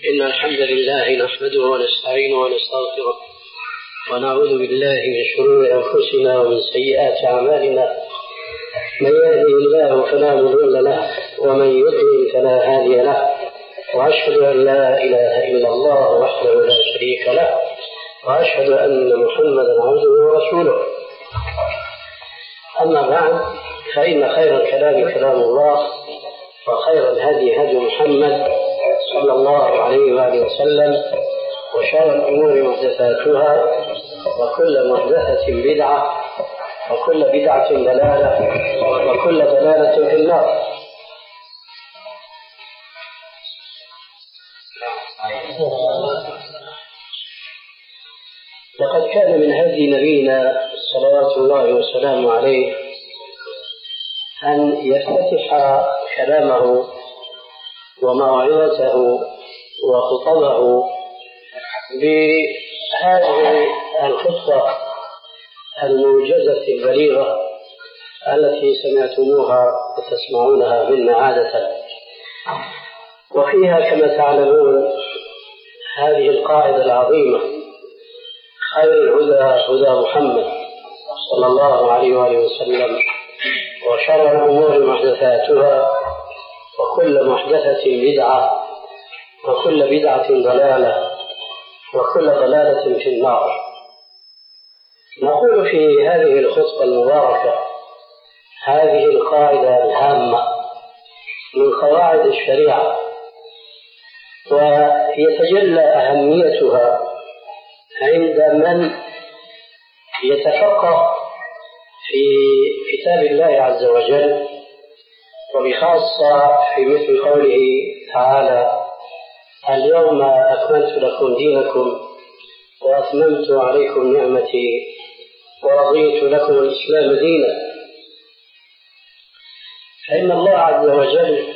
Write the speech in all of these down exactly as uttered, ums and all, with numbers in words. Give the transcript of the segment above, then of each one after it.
إن الحمد لله نحمده ونستعينه ونستغفره ونعوذ بالله من شرور أنفسنا ومن سيئات أعمالنا. من يهده الله فلا مضل له ومن يضلل فلا هادي له، وأشهد أن لا إله إلا الله وحده لا شريك له، وأشهد أن محمدا عبده ورسوله. أما بعد، فإن خير الكلام كلام الله، وخير الهدي هدي محمد صلى الله عليه وآله وسلم، وشر الأمور محدثاتها، وكل محدثة بدعة، وكل بدعة ضلالة، وكل ضلالة في النار. لقد كان من هدي نبينا صلوات الله وسلامه عليه أن يفتتح كلامه وموعظته وخطبه بهذه الخطبة الموجزة البليغة التي سمعتموها وتسمعونها منا عادة، وفيها كما تعلمون هذه القاعدة العظيمة: خير الهدى هدى محمد صلى الله عليه وآله وسلم، وشر الأمور محدثاتها، وكل محدثة بدعة، وكل بدعة ضلالة، وكل ضلالة في النار. نقول في هذه الخطبة المباركة هذه القاعدة الهامة من قواعد الشريعة، ويتجلى أهميتها عند من يتفقه في كتاب الله عز وجل، وبخاصة في مثل قوله تعالى: اليوم أكملت لكم دينكم وأتممت عليكم نعمتي ورضيت لكم الإسلام دينا. فإن الله عز وجل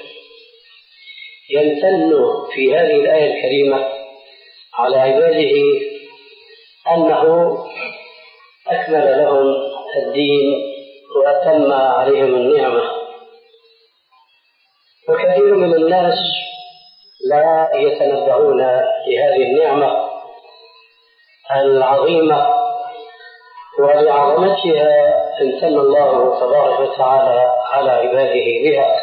يمتن في هذه الآية الكريمة على عباده أنه أكمل لهم الدين وأتم عليهم النعمة. وكثير من الناس لا يتنبهون لهذه النعمة العظيمة، ولعظمتها امتن الله تبارك وتعالى على عباده بها،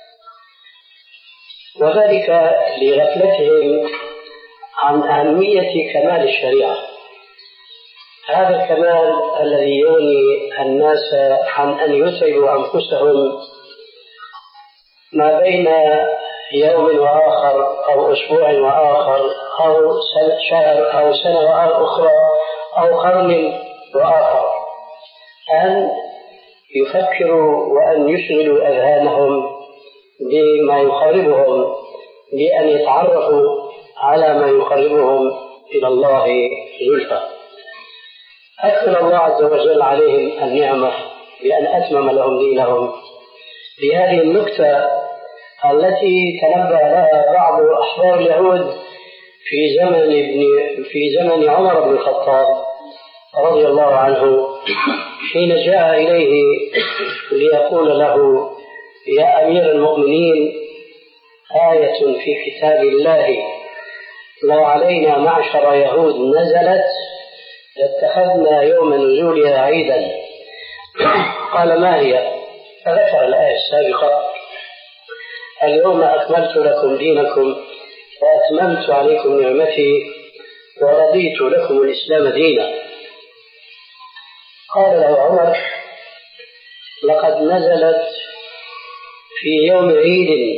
وذلك لغفلتهم عن أهمية كمال الشريعة، هذا الكمال الذي يغني الناس عن أن يتعبوا أنفسهم ما بين يوم وآخر أو أسبوع وآخر أو شهر أو سنة أخرى أو قرن وآخر، أن يفكروا وأن يشغلوا أذهانهم بما يقربهم، بأن يتعرفوا على ما يقربهم إلى الله زلفى. أكمل الله عز وجل عليهم النعمة بأن أتمم لهم دينهم بهذه النكتة التي تنبه لها بعض أحبار اليهود في زمن ابن في زمن عمر بن الخطاب رضي الله عنه، حين جاء إليه ليقول له: يا أمير المؤمنين، آية في كتاب الله لو علينا معشر يهود نزلت لاتخذنا يوم نزولها عيدا. قال: ما هي؟ فذكر الآية السابقة: اليوم أكملت لكم دينكم وأتممت عليكم نعمتي ورضيت لكم الإسلام دينا. قال له عمر: لقد نزلت في يوم عيد،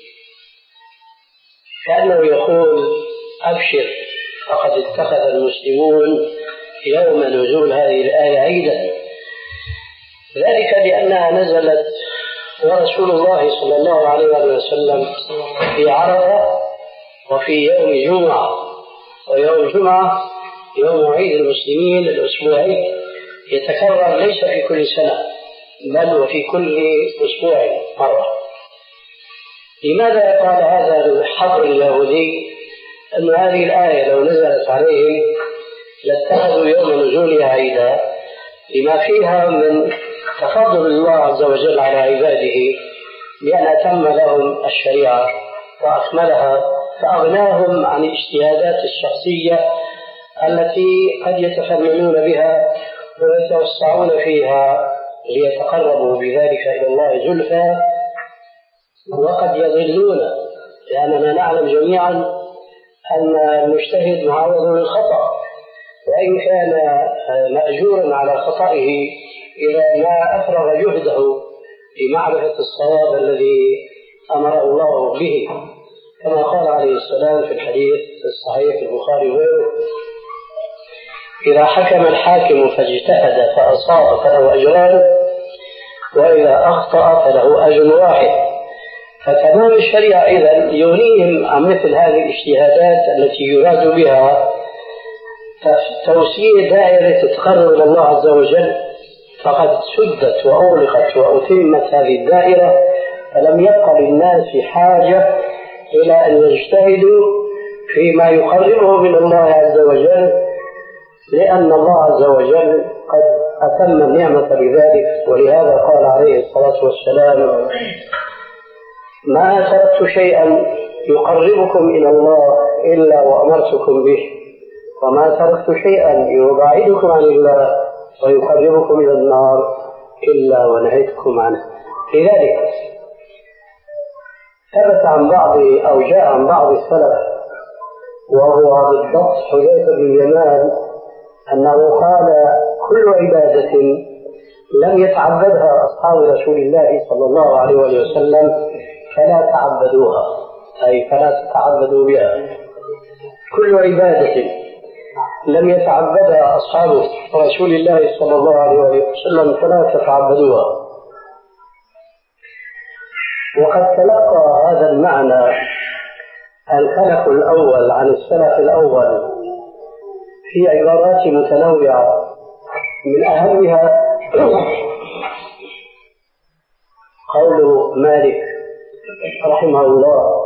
كأنه يقول: أبشر، فقد اتخذ المسلمون يوم نزول هذه الآية عيدا، ذلك لأنها نزلت ورسول الله صلى الله عليه وسلم في عرفة وفي يوم جمعة، ويوم جمعة يوم عيد المسلمين الأسبوعي يتكرر ليس في كل سنة بل وفي كل أسبوع مرة. لماذا قال هذا الحبر اليهودي أن هذه الآية لو نزلت عليهم لاتخذوا يوم نزولها عيدا؟ لما فيها من تفضل الله عز وجل على عباده بأن أتم لهم الشريعة وأكملها فأغناهم عن الاجتهادات الشخصية التي قد يتفننون بها ويتوسعون فيها ليتقربوا بذلك إلى الله زلفى، وقد يضلون، لأننا نعلم جميعا أن المجتهد معرض للخطأ، وإن كان مأجورا على خطئه إذا ما أفرغ جهده في معرفة الصواب الذي أمر الله به، كما قال عليه السلام في الحديث الصحيح في البخاري وغيره: إذا حكم الحاكم فاجتهد فأصاب فله أجران، وإذا أخطأ فله أجر واحد. فتمام الشريعة إذن يغنيهم عن مثل هذه الاجتهادات التي يراد بها توسيع دائرة التقرب إلى الله عز وجل، فقد سدت وأغلقت وأتمت هذه الدائرة، فلم يبقى للناس حاجة إلى أن يجتهدوا فيما يقربه من الله عز وجل، لأن الله عز وجل قد أتم النعمة بذلك. ولهذا قال عليه الصلاة والسلام: ما تركت شيئا يقربكم إلى الله إلا وأمرتكم به، وما تركت شيئا يبعدكم عن الله ويقربكم إلى النار إلا ونهيتكم عنه. لذلك ثبت عن بعض أو جاء عن بعض السلف، وهو بالضبط حذيفة بن اليمان، أنه قال: كل عبادة لم يتعبدها أصحاب رسول الله صلى الله عليه وسلم فلا تعبدوها، أي فلا تتعبدوا بها. كل عبادة لم يتعبدها أصحاب رسول الله صلى الله عليه وسلم فلا تتعبدوها. وقد تلقى هذا المعنى الخلف الأول عن السلف الأول في عبارات متنوعة، من أهمها قول مالك رحمه الله: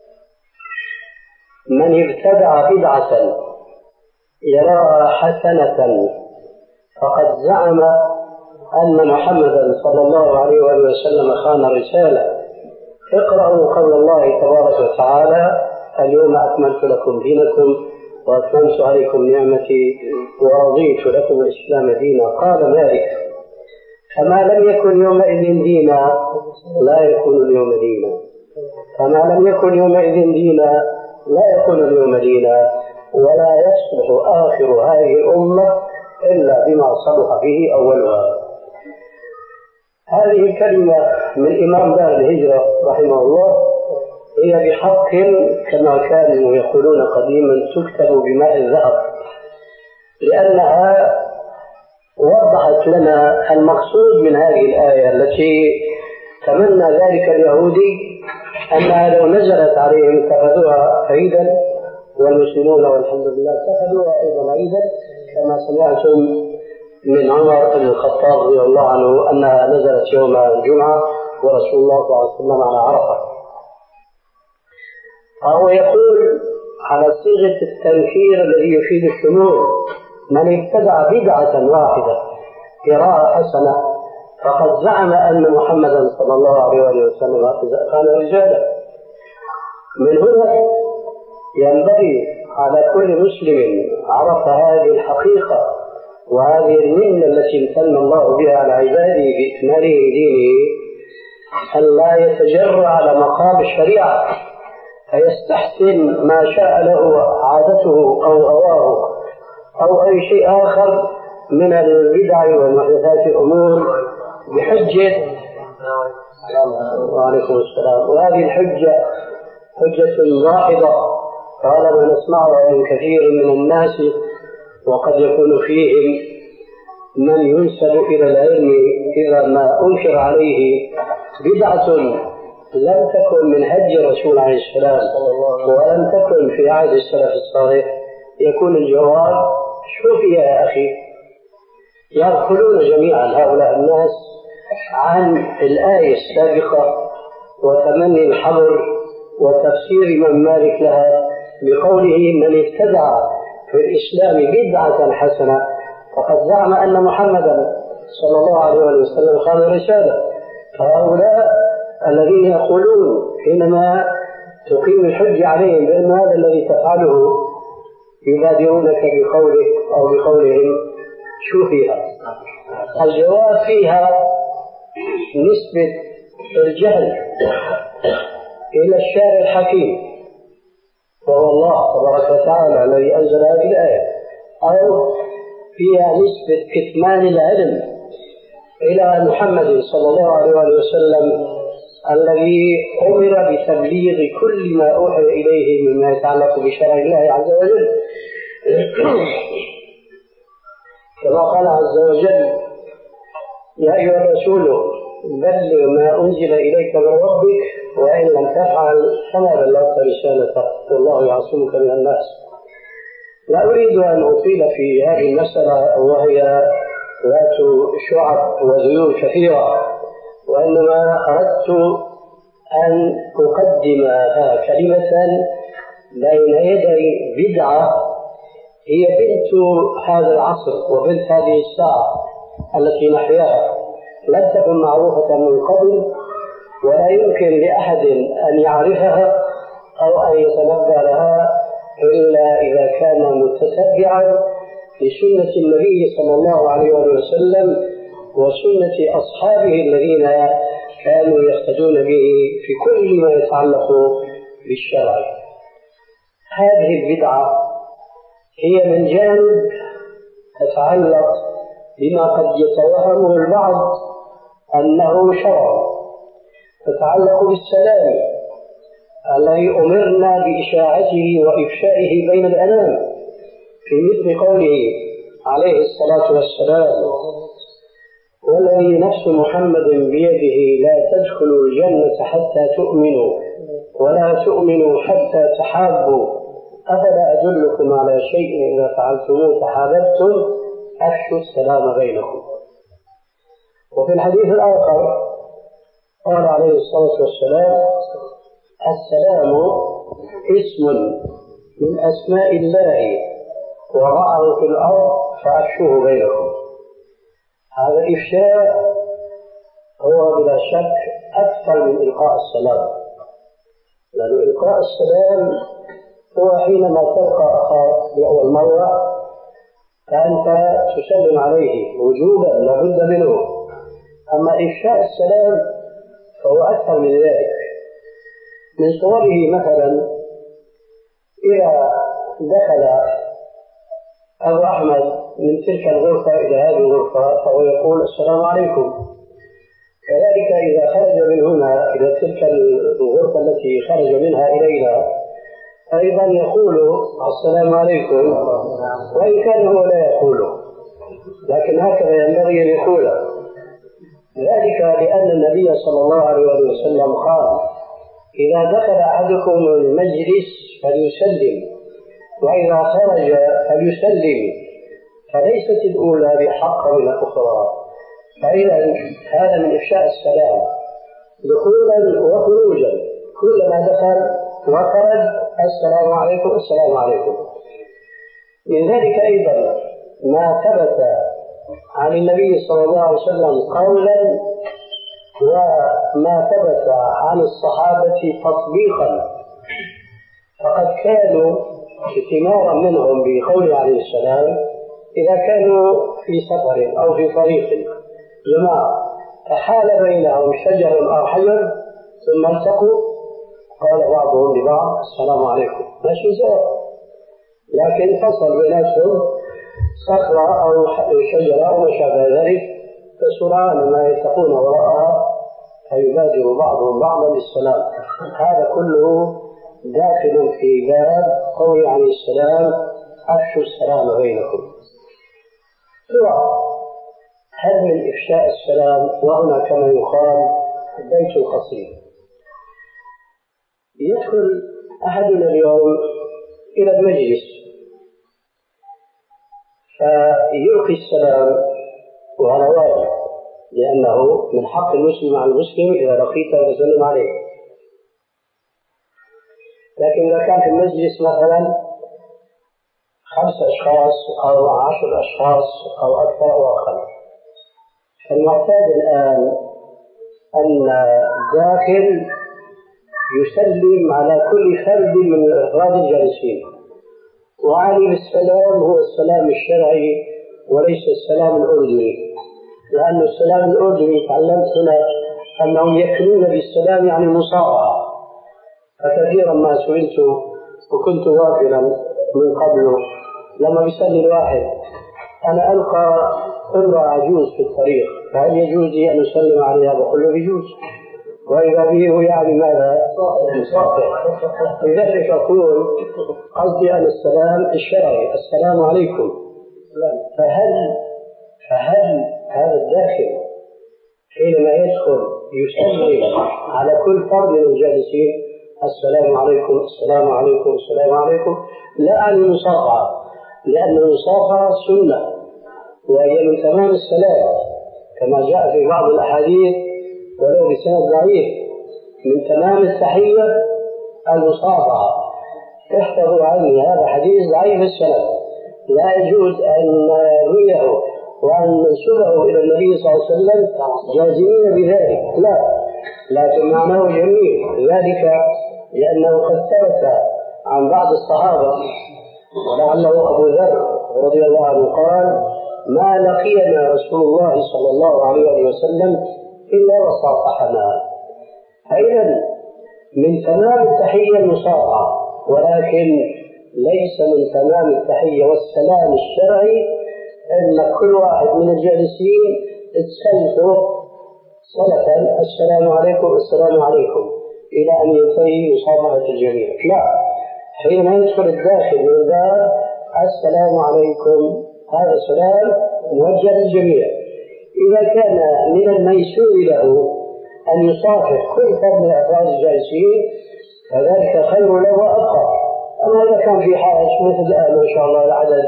من ابتدع بدعة يراها حسنة فقد زعم أن محمدا صلى الله عليه وسلم خان الرسالة. اقرأوا قول الله تبارك وتعالى: اليوم أكملت لكم دينكم وأتممت عليكم نعمتي ورضيت لكم الإسلام دينا. قال مالك: فما لم يكن يومئذ دينا لا يكون اليوم دينا، فما لم يكن يومئذ دينا لا يكون اليوم دينا، ولا يصلح آخر هذه الأمة إلا بما صلح به أولها. هذه الكلمة من إمام دار الهجرة رحمه الله هي بحق كما كانوا يقولون قديما تكتب بماء الذهب، لأنها وضحت لنا المقصود من هذه الآية التي تمنى ذلك اليهودي أنها لو نزلت عليهم اتخذوها عيدا، والمسلمون والحمد لله اتخذوها أيضا عيدا، كما سمعتم من عمر بن الخطاب رضي الله عنه أنها نزلت يوم الجمعة ورسول الله صلى الله عليه وسلم على عرفة. فهو يقول على صيغة التنكير الذي يفيد الشمول: من ابتدع بدعة واحدة يراها حسنة فقد زعم أن محمدا صلى الله عليه وسلم كان رجالا. من هنا ينبغي على كل مسلم عرف هذه الحقيقة وهذه المنة التي امتن الله بها على عباده بإكماله دينه أن لا يتجرأ على مقام الشريعة فيستحسن ما شاء له عادته أو هواه أو أي شيء آخر من البدع والمحدثات الأمور بحجة وعليكم السلام. وهذه الحجة حجة واحدة طالما نسمعها من كثير من الناس، وقد يكون فيهم من ينسب إلى العلم إذا ما أنكر عليه بدعة لم تكن من هدي الرسول عليه السلام ولم تكن في عهد السلف الصالح، يكون الجواب: شوف يا أخي، يدخلون جميعا هؤلاء الناس عن الآية السابقة وتمني الحظر وتفسير من مالك لها بقوله: من ابتدع في الإسلام بدعة حسنة فقد زعم أن محمدا صلى الله عليه وسلم خان الرسالة. فهؤلاء الذين يقولون حينما تقيم الحج عليهم بأن هذا الذي تفعله يبادرونك بقولك أو بقولهم شو فيها؟ الجواب فيها نسبة الجهل إلى الشارع الحكيم وهو الله تبارك وتعالى الذي أنزل هذه الآية، أو فيها نسبة كتمان العلم إلى محمد صلى الله عليه وسلم الذي أمر بتبليغ كل ما أوحي إليه مما يتعلق بشرع الله عز وجل، كما قال عز وجل: يا أيها الرسول بلغ ما أنزل إليك من ربك وإن لم تفعل فما بلغت رسالته والله يعصمك من الناس. لا أريد أن أطيل في هذه المسألة وهي ذات شعب وذيول كثيرة، وإنما أردت أن أقدمها كلمة بين يدي بدعة هي بنت هذا العصر وبنت هذه الساعة التي نحياها، لم تكن معروفة من قبل ولا يمكن لأحد أن يعرفها أو أن يتنبأ لها إلا إذا كان متتبعا لسنة النبي صلى الله عليه وسلم وسنة أصحابه الذين كانوا يقتدون به في كل ما يتعلق بالشرع. هذه البدعة هي من جانب تتعلق بما قد يتوهمه البعض أنه شرع، تتعلق بالسلام الذي أمرنا بإشاعته وإفشائه بين الأنام، في مثل قوله عليه الصلاة والسلام: والذي نفس محمد بيده لا تدخلوا الجنة حتى تؤمنوا ولا تؤمنوا حتى تحابوا أفلا أدلكم على شيء إذا فعلتموه تحاببتم أفشوا السلام بينكم. وفي الحديث الآخر قال عليه الصلاة والسلام: السلام اسم من أسماء الله وضعه في الأرض فأفشوه بينكم. هذا الإفشاء هو بلا شك أكثر من إلقاء السلام، لأن إلقاء السلام هو حينما تلقى أخاك لأول مرة فأنت تسلم عليه وجوبا لابد منه، أما إفشاء السلام فهو أكثر من ذلك. من صوره مثلا إذا دخل أبو أحمد من تلك الغرفة إلى هذه الغرفة فهو يقول السلام عليكم، كذلك إذا خرج من هنا إلى تلك الغرفة التي خرج منها إلينا أيضا يقول السلام عليكم، وإن كان هو لا يقوله لكن هكذا ينبغي أن يقوله، ذلك لأن النبي صلى الله عليه وسلم قال: إذا دخل أحدكم المجلس فليسلم وإذا خرج فليسلم، فليست الأولى بحق من الأخرى. فإذا هذا من إفشاء السلام دخولا وخروجا، كلما دخل وخرج السلام عليكم السلام عليكم. من ذلك أيضا ما ثبت عن النبي صلى الله عليه وسلم قولا وما ثبت عن الصحابة تطبيقا، فقد كانوا ائتمارا منهم بقوله عليه السلام إذا كانوا في سفر أو في طريق جماعة فحال بينهم شجر أو حجر ثم التقوا قال بعضهم لبعض السلام عليكم، ماشي سواء، لكن فصل بيناتهم صخرة أو شجرة أو ما شابه ذلك، فسرعان ما يتقون وراءها فيبادر بعضهم بعضا بالسلام. هذا كله داخل في باب قول عليه السلام: أفشوا السلام بينكم. هل من إفشاء السلام؟ وهنا كما يقال بيت القصيد. يدخل أحدنا اليوم إلى المجلس فيلقي السلام وهذا واجب، لأنه من حق المسلم على المسلم إذا لقيته يسلم عليه. لكن إذا كان في المجلس مثلا خمس أشخاص أو عشر أشخاص أو أكثر أو أقل، فالمعتاد الآن أن داخل يسلم على كل فرد من الأفراد الجالسين، وعلي بالسلام هو السلام الشرعي وليس السلام الأردني، لأن السلام الأردني تعلمت هنا أنهم يكنون بالسلام يعني مصارعة، فكثيرا ما سئلت وكنت غافلا من قبل لما بيسألني الواحد أنا ألقى امرأة عجوز في الطريق فهل يجوز لي أن أسلم عليها؟ بقول له يجوز، وإذا به يعني ماذا؟ مصافح. لذلك أقول قصدي أن السلام الشرعي السلام عليكم، فهل فهل هذا الداخل حينما يدخل يسلم على كل فرد من الجالسين السلام عليكم السلام عليكم السلام عليكم، لا عن المصافحة، لأن المصافحة سنة وهي من تمام السلام كما جاء في بعض الأحاديث ولو بسند ضعيف، من تمام التحية المصافحة. احفظوا عني هذا حديث ضعيف السند، لا يجوز أن نرويه وأن ننسبه إلى النبي صلى الله عليه وسلم جازمين بذلك، لا، لكن معناه جميل، ذلك لأنه قد ثبت عن بعض الصحابة ولعله أبو ذر رضي الله عنه قال ما لقينا رسول الله صلى الله عليه وسلم إلا وصافحنا. أيضا من تمام التحية المصافحة، ولكن ليس من تمام التحية والسلام الشرعي أن كل واحد من الجالسين تسلفه سلفا السلام عليكم السلام عليكم إلى أن ينتهي مصافحة الجميع، لا، حينما يدخل الداخل من الباب السلام عليكم هذا السلام موجه للجميع. إذا كان من الميسور له أن يصافح كل فرد من أفراد الجالسين فذلك خير له وأبقى. أما إذا كان في حاجة مثل الآن ما شاء الله العدد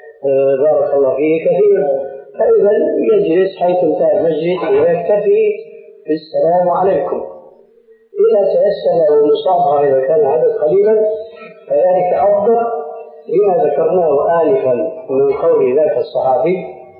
بارك الله فيه كثير، فإذا يجلس حيث انتهى المسجد ويكتفي بالسلام عليكم. إذا تيسر المصافحة إذا كان العدد قليلا فذلك أفضل لما ذكرناه آنفا من قول ذاك الصحابي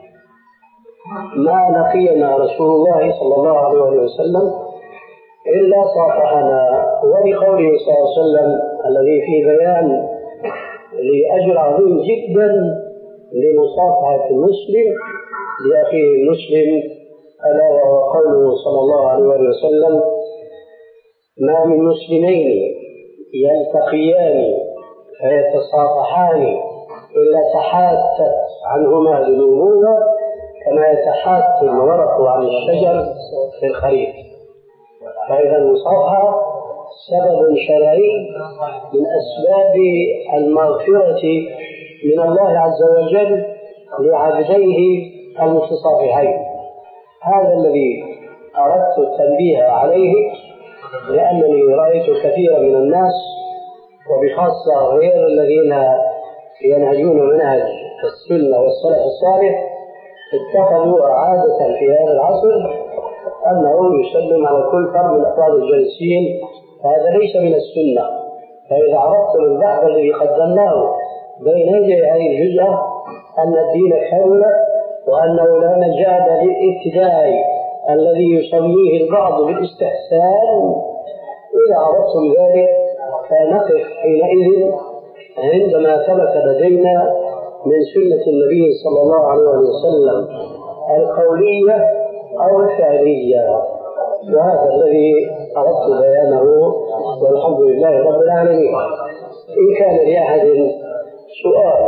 ما لقينا رسول الله صلى الله عليه وسلم إلا صافحنا، ولقوله صلى الله عليه وسلم الذي في بيان لأجر عظيم جدا لمصافحة المسلم لأخيه المسلم، ألا وهو قوله صلى الله عليه وسلم ما من مسلمين يلتقيان فيتصافحان إلا تحاتت عنهما ذنوبهما كما يتحات الورق عن الشجر في الخريف. فإذا المصافحة سبب شرعي من أسباب المغفرة من الله عز وجل لعبديه المتصافحين. هذا الذي أردت التنبيه عليه، لأنني رأيت كثيرا من الناس وبخاصة غير الذين ينهجون منهج السنة والسلف الصالح اتخذوا عادة في هذا العصر أنه يسلم على كل فرد من أفراد الجالسين، فهذا ليس من السنة. فإذا عرفت البحث الذي قدمناه بين يدي هذه الجزءة أن الدين كامل وأنه لا مجال للابتداء الذي يسميه البعض بالاستحسان، إذا عرفتم ذلك فنقف حينئذ عندما ثبت لدينا من سنة النبي صلى الله عليه وسلم القولية أو الفعلية، وهذا الذي أردت بيانه والحمد لله رب العالمين. إن كان لأحد سؤال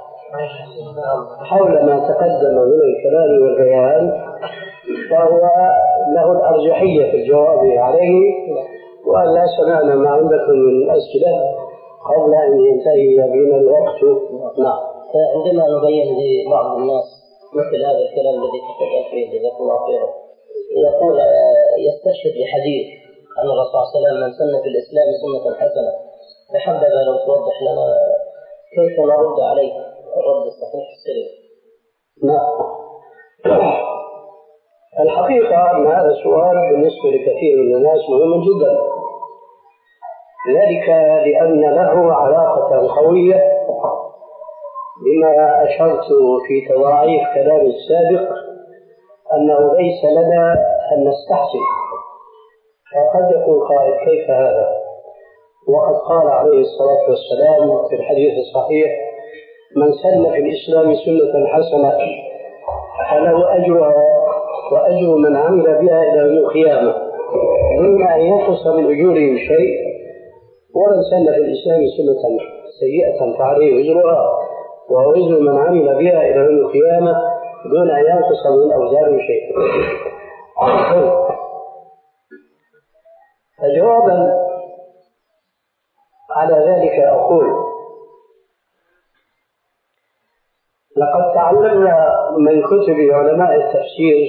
حول ما تقدم من الكلام والبيان فهو له الأرجحية في الجواب عليه، وأن لا سمعنا ما عندكم من أسئلة قبل أن ينتهي بنا الوقت. نعم. عندما نبين لبعض الناس مثل هذا الكلام الذي تفضل فيه جزاك الله خيرا، يقول يستشهد بحديث أن الرسول صلى الله عليه وسلم من سن في الإسلام سنة حسنة، فحبذا لو توضح لنا كيف نرد عليه الرد الصحيح السليم. نعم. الحقيقة أن هذا السؤال بالنسبة لكثير من الناس مهم جدا، ذلك لأن له علاقة قوية بما أشرت في تضاعيف كلام السابق أنه ليس لنا أن نستحسن. فقد يقول قائل كيف هذا؟ وقد قال عليه الصلاة والسلام في الحديث الصحيح: من سن في الإسلام سنة حسنة فله أجرها وأجر من عمل بها إلى يوم القيامة دون أن ينقص من أجورهم شيء، ومن سن في الإسلام سنة سيئة فعليه أجرها وأجر من عمل بها إلى يوم القيامة دون أن ينقص من أوزارهم شيء. فجوابا على ذلك أقول: لقد تعلمنا من كتب علماء التفسير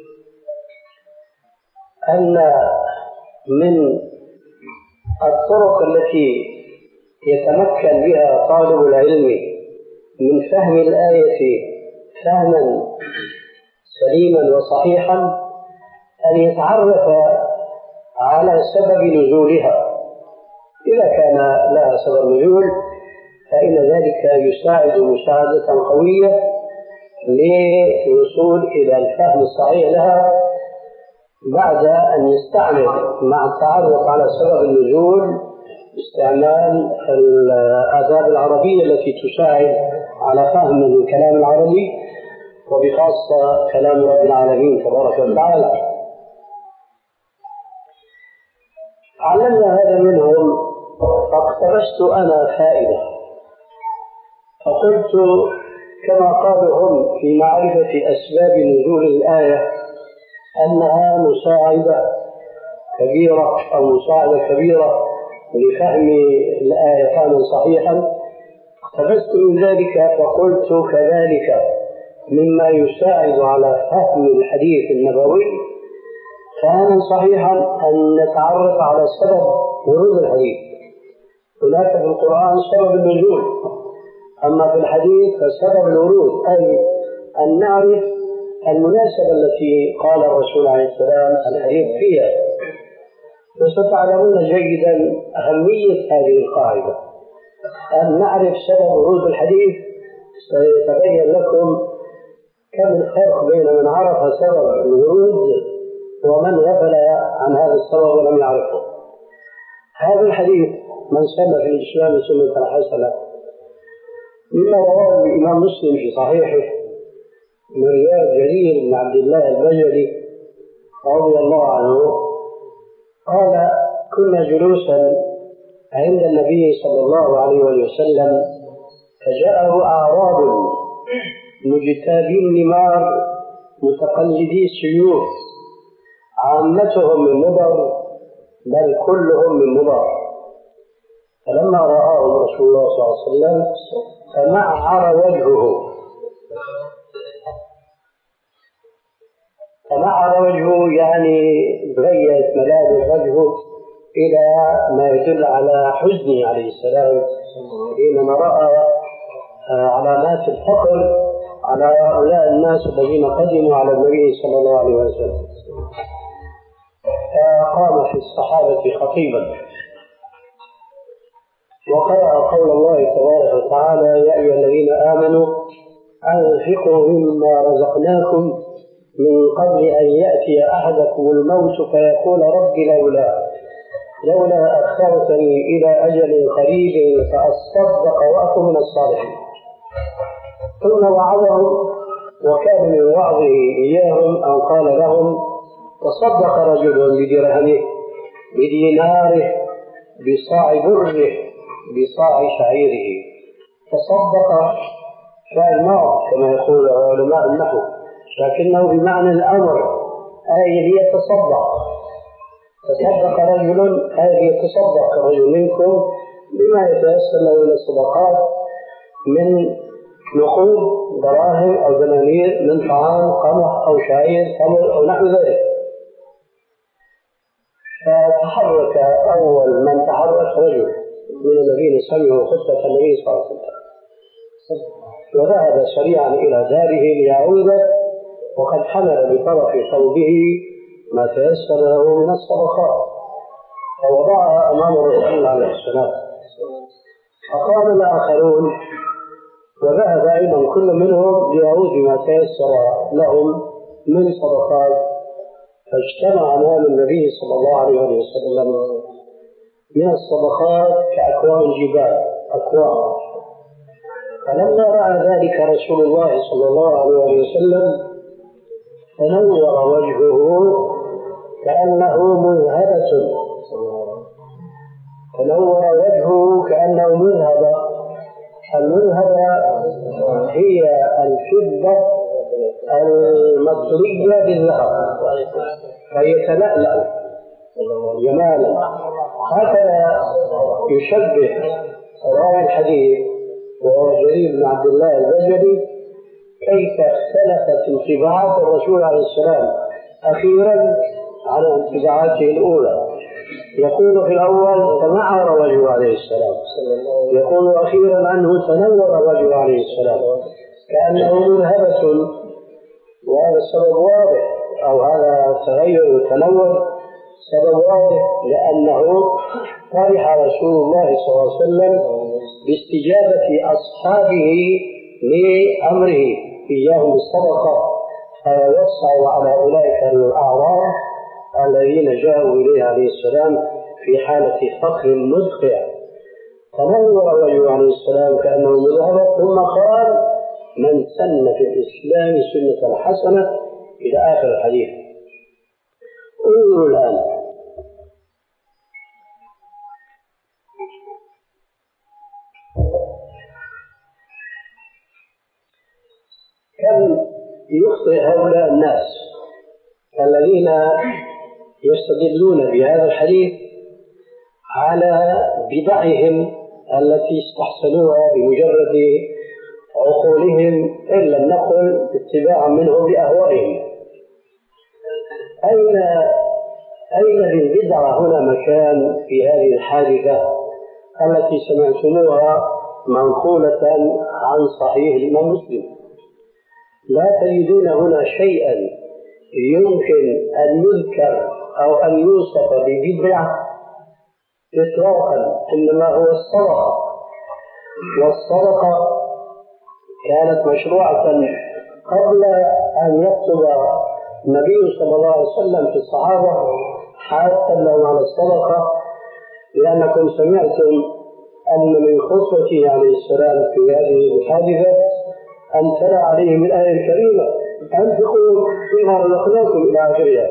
أن من الطرق التي يتمكن بها طالب العلم من فهم الآية فهما سليما وصحيحا أن يتعرف على سبب نزولها. إذا كان لها سبب نزول فإن ذلك يساعد مساعدة قوية للوصول إلى الفهم الصحيح لها، بعد أن يستعمل مع التعرف على سبب النزول استعمال الآداب العربية التي تساعد على فهم الكلام العربي، وبخاصة كلام رب العالمين تبارك وتعالى. علمنا هذا منهم، فاقتبست أنا فائدة فقلت: كما قالوا هم في معرفة أسباب نزول الآية أنها مساعدة كبيرة أو مساعدة كبيرة لفهم الآية فهما صحيحا، اقتبست من ذلك فقلت: كذلك مما يساعد على فهم الحديث النبوي فهما صحيحا أن نتعرف على سبب ورود الحديث. هناك في القرآن سبب النزول، أما في الحديث فسبب الورود، أي أن نعرف المناسبة التي قال الرسول عليه السلام الحديث فيها. وستعلمون جيدا أهمية هذه القاعدة، أن نعرف سبب ورود الحديث سيتبين لكم كم الفرق بين من عرف سبب الورود ومن غفل عن هذا السبب ولم يعرفه. هذا الحديث: من سن في الإسلام سنة حسنة، مما رواه الإمام مسلم في صحيحه من رواية جرير بن عبد الله البجلي رضي الله عنه قال: كنا جلوسا عند النبي صلى الله عليه وسلم فجاءه أعراب مجتابي النمار متقلدي السيوف، عامتهم من مضر بل كلهم من مضر. فلما رآهم رسول الله صلى الله عليه وسلم فمعر وجهه فمعر وجهه يعني بغيت ملابس وجهه إلى ما يدل على حزنه عليه السلام حينما رأى علامات الفقر على هؤلاء الناس الذين قدموا على النبي صلى الله عليه وسلم. فقام في الصحابة خطيبا وقرأ قول الله تبارك وتعالى: يا أيها الذين آمنوا أنفقوا مما رزقناكم من قبل أن يأتي أحدكم الموت فيقول رب لولا لولا أخرتني إلى أجل قريب فأصدق وأكن من الصالحين. ثم وعظهم، وكان من وعظه إياهم أن قال لهم: تصدق رجل بدرهمه بديناره بصاع بره بصاع شعيره. تصدق فعل ماض كما يقول علماء النحو، لكنه بمعنى الأمر، أي ليتصدق. تصدق رجل أي ليتصدق رجل منكم بما يتيسر له من الصدقات من نقود دراهم أو دنانير، من طعام قمح أو شعير تمر أو نحو ذلك. فتحرك أول من تحرك رجل من الذين سمعوا خطبة النبي صلى الله عليه وسلم، وذهب سريعا إلى داره ليعود، وقد حمل بطرف ثوبه ما تيسر له من الصدقات فوضعها أمام الرسول عليه السلام. فقام الآخرون وذهب أيضا كل منهم ليعود ما تيسر لهم من صدقات، فاجتمع أمام النبي صلى الله عليه وسلم من الصدقات كأكوام الجبال أكوام. فلما رأى ذلك رسول الله صلى الله عليه وسلم تنور وجهه كأنه مذهبة، تنور وجهه كأنه مذهبة. المذهبة هي الفضة المطلية بالذهب فهي تلألأ جمالا. هكذا يشبه راوي الحديث وهو جرير بن عبد الله البجلي كيف اختلفت انطباعات الرسول عليه السلام أخيرا على انطباعاته الأولى. يقول في الأول تنعر وجهه عليه السلام، يقول أخيرا عنه تنور وجهه عليه السلام كأنه مذهبة. وهذا السبب واضح، أو هذا تغير وتنور سبب واضح، لأنه فرح رسول الله صلى الله عليه وسلم باستجابة أصحابه لأمره إياهم بالصدقة، فيوسع على أولئك الأعراب الذين جاءوا إليه عليه السلام في حالة فقر مدقع. تنور وجهه عليه السلام كأنه مذهب، ثم قال من سن في الإسلام سنة حسنة إلى آخر الحديث. انظروا الآن كم يخطئ هؤلاء الناس الذين يستدلون بهذا الحديث على بدعهم التي استحسنوها بمجرد عقولهم إن لم نقل اتباعا منهم لأهوائهم. أين أين للبدعة هنا مكان في هذه الحادثة التي سمعتموها منقولة عن صحيح الإمام مسلم؟ لا تجدون هنا شيئا يمكن أن يذكر أو أن يوصف ببدعة إطلاقا، إنما هو الصدقة. والصدقة كانت مشروعة قبل أن يكتب النبي صلى الله عليه وسلم في الصحابة حتى لو على الصدقة، لأنكم سمعتم أن من خطبته عليه السلام في هذه الحادثة أن تلا عليهم الآية الكريمة أنفقوا فيما رزقناكم إلى آخرها.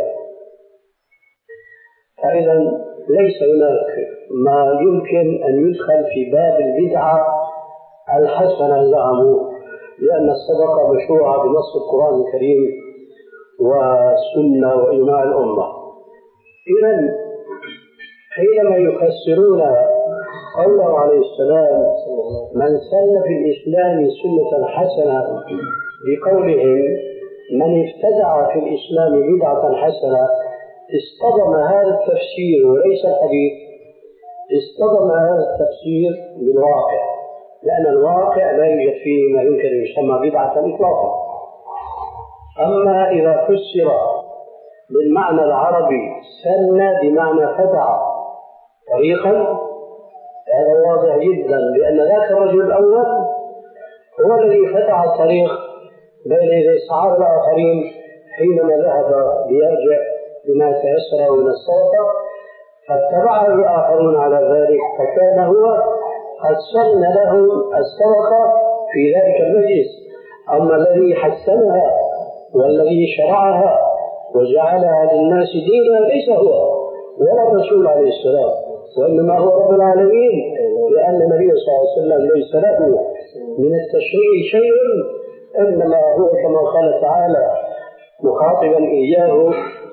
فإذا ليس هناك ما يمكن أن يدخل في باب البدعة الحسنة زعموا، لأن الصدقة مشروعة بنص القرآن الكريم والسنة وإجماع الأمة. إذن حينما يفسرون قوله عليه السلام من سن في الإسلام سنة حسنة بقولهم من ابتدع في الإسلام بدعة حسنة، اصطدم هذا التفسير وليس الحديث، اصطدم هذا التفسير بالواقع، لأن الواقع لا يوجد فيه ما يمكن أن يسمى بدعة إطلاقا. أما إذا فسر بالمعنى العربي سن بمعنى فتح طريقا، هذا واضح جدا، لأن ذاك الرجل الأول هو الذي فتح الطريق بين يدي الصحابة الآخرين حينما ذهب ليرجع بما تيسر من الصدقة، فاتبعه الآخرون على ذلك، فكان هو قد سن لهم الصدقة في ذلك المجلس. أما الذي حسنها والذي شرعها وجعلها للناس دينا ليس هو ولا الرسول عليه السلام، وإنما هو رب العالمين، لأن النبي صلى الله عليه وسلم ليس له من التشريع شيء، إنما هو كما قال تعالى مخاطبا إياه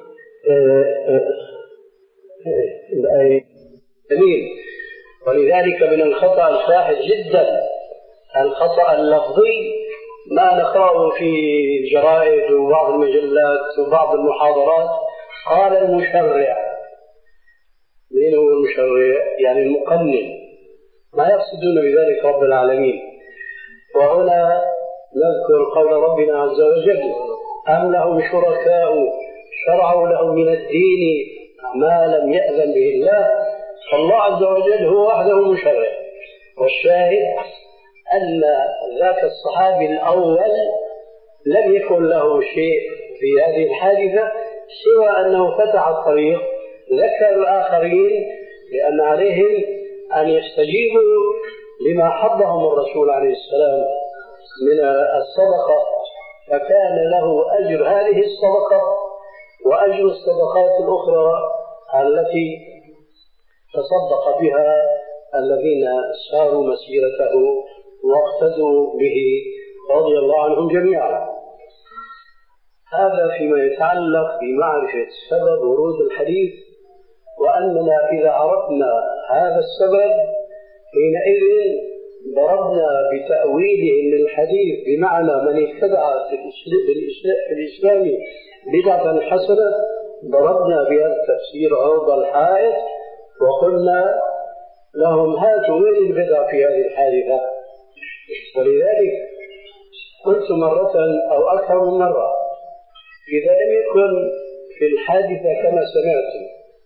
الأمين. ولذلك من الخطأ الفاحش جدا الخطأ اللفظي ما نقرأه في الجرائد وبعض المجلات وبعض المحاضرات. قال المشرع، من هو المشرع؟ يعني المقنن، ما يقصدون بذلك رب العالمين. وهنا نذكر قول ربنا عز وجل أم لهم شركاء شرعوا لهم من الدين ما لم يأذن به الله، فالله عز وجل هو وحده المشرع. والشاهد أن ذاك الصحابي الأول لم يكن له شيء في هذه الحادثة سوى أنه فتح الطريق، ذكر الآخرين لأن عليهم أن يستجيبوا لما حضهم الرسول عليه السلام من الصدقة، فكان له أجر هذه الصدقة وأجر الصدقات الأخرى التي تصدق بها الذين ساروا مسيرته واقتدوا به رضي الله عنهم جميعا. هذا فيما يتعلق بمعرفة سبب ورود الحديث، وأننا إذا عرفنا هذا السبب حينئذ ضربنا بتأويله للحديث بمعنى من ابتدع في الإسلام بدعة حسنة، ضربنا بهذا التفسير عرض الحائط وقلنا لهم هاتوا وين البدع في هذه الحادثة. ولذلك قلت مرة أو أكثر من مرة، إذا لم يكن في الحادثة كما سمعتم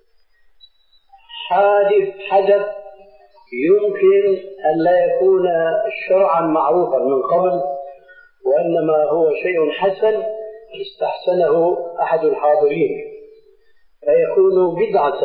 حادث حدث يمكن أن لا يكون شرعا معروفا من قبل، وإنما هو شيء حسن استحسنه أحد الحاضرين فيكون بدعة،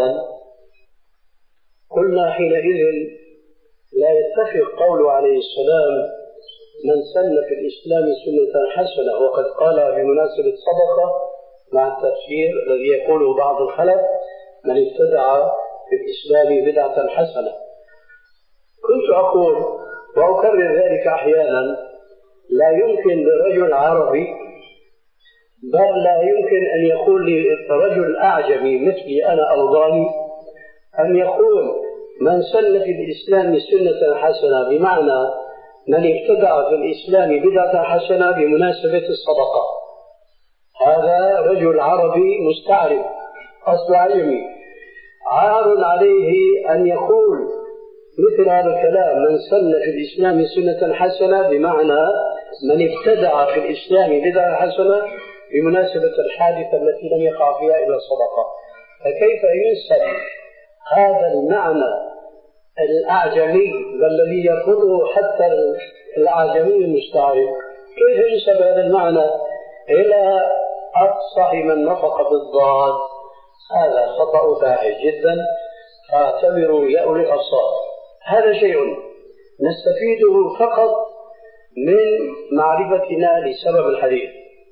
قلنا حينئذ لا يتفق قوله عليه السلام من سن في الإسلام سنة حسنة، وقد قال بمناسبة الصدقة مع التفسير الذي يقوله بعض الخلف من ابتدع في الإسلام بدعة حسنة. كنت أقول وأكرر ذلك أحيانا، لا يمكن لرجل عربي بل لا يمكن أن يقول لرجل أعجمي مثلي أنا ألباني أن يقول من سن في الإسلام سنة حسنة بمعنى من ابتدع في الإسلام بدعة حسنة بمناسبة الصدقة. هذا رجل عربي مستعرب أصل علمي، عار عليه أن يقول مثل هذا الكلام من سن في الإسلام سنة حسنة بمعنى من ابتدع في الإسلام بدعة حسنة بمناسبة الحادثة التي لم يقع فيها إلا الصدقة. فكيف ينسب هذا المعنى الأعجمي الذي يرفضه حتى الأعجمي المستعرب، كيف ينسب هذا المعنى إلى أفصح من نطق بالضاد؟ هذا خطأ فاحش جدا، فاعتبروا يا أولي الأبصار. هذا شيء نستفيده فقط من معرفتنا لسبب الحديث.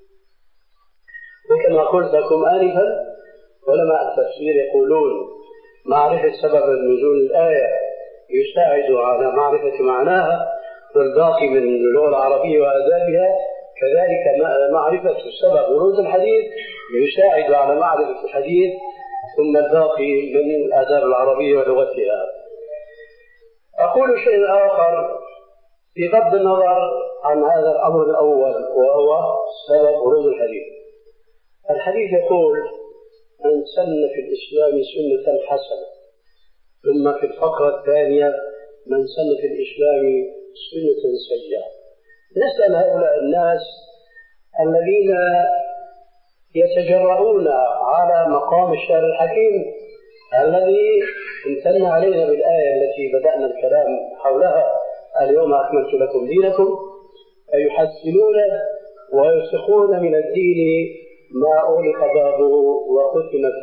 وكما قلت لكم آنفا علماء التفسير يقولون معرفة سبب نزول الآية يساعد على معرفة معناها، والباقي من اللغة العربية وآدابها، كذلك معرفة سبب ورود الحديث يساعد على معرفة الحديث، ثم الباقي من الآداب العربية ولغتها. أقول شيء آخر بغض النظر عن هذا الأمر الأول وهو سبب ورود الحديث. الحديث يقول من سن في الإسلام سنة حسنة، ثم في الفقرة الثانية من سن في الإسلام سنة سيئة. نسأل هؤلاء الناس الذين يتجرؤون على مقام الشارع الحكيم الذي امتن علينا بالآية التي بدأنا الكلام حولها اليوم أكملت لكم دينكم، فيحسنون ويرسخون من الدين ما أغلق بابه وختمت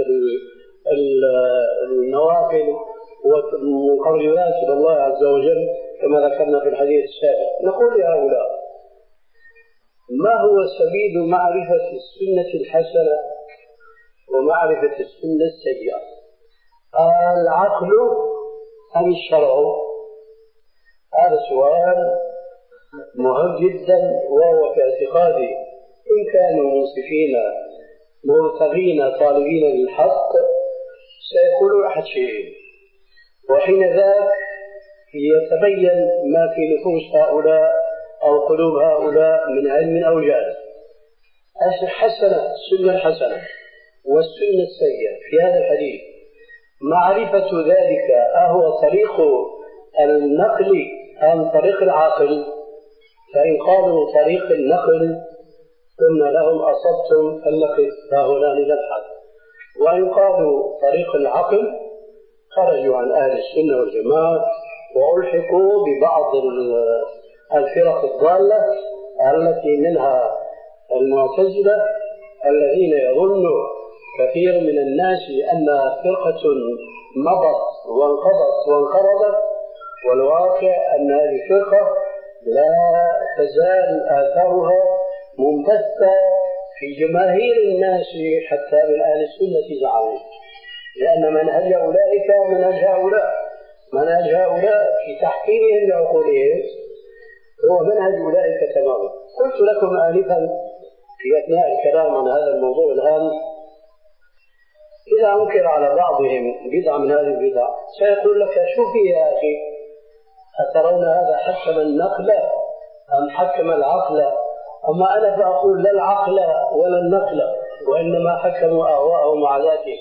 النوافل والمقربات إلى الله عز وجل كما ذكرنا في الحديث السابق. نقول لهؤلاء ما هو سبيل معرفة السنة الحسنة ومعرفة السنة السيئة؟ العقل أم الشرع؟ هذا سؤال مهم جدا، وهو في اعتقادي إن كانوا منصفين مرتغين طالبين للحق سيقولوا أحد شيئين، وحين ذاك يتبين ما في نفوس هؤلاء أو قلوب هؤلاء من علم أو جهل. الحسنة السنة الحسنة والسنة السيئة في هذا الحديث معرفة ذلك أهو طريق النقل أم طريق العقل؟ فإن قالوا طريق النقل قلنا لهم أصبتم فلنقف هاهنا لنبحث، وإن قالوا طريق العقل خرجوا عن أهل السنة والجماعة وألحقوا ببعض الفرق الضالة التي منها المعتزلة الذين يظن كثير من الناس أن فرقة مضت وانقضت وانقرضت، والواقع أن هذه الفرقة لا تزال آثارها منبثة في جماهير الناس حتى من أهل السنة زعموا، لأن منهج أولئك منهج هؤلاء منهج هؤلاء في تحكيمهم لعقولهم هو منهج أولئك تماما. قلت لكم آنفا في أثناء الكلام عن هذا الموضوع الهام، إذا أنكر على بعضهم بدعة من هذه البدع سيقول لك شو في يا أخي، أترون هذا حكم النقل أم حكم العقل؟ أما أنا فأقول لا العقل ولا النقل، وإنما حكموا أهواءهم مع ذاته.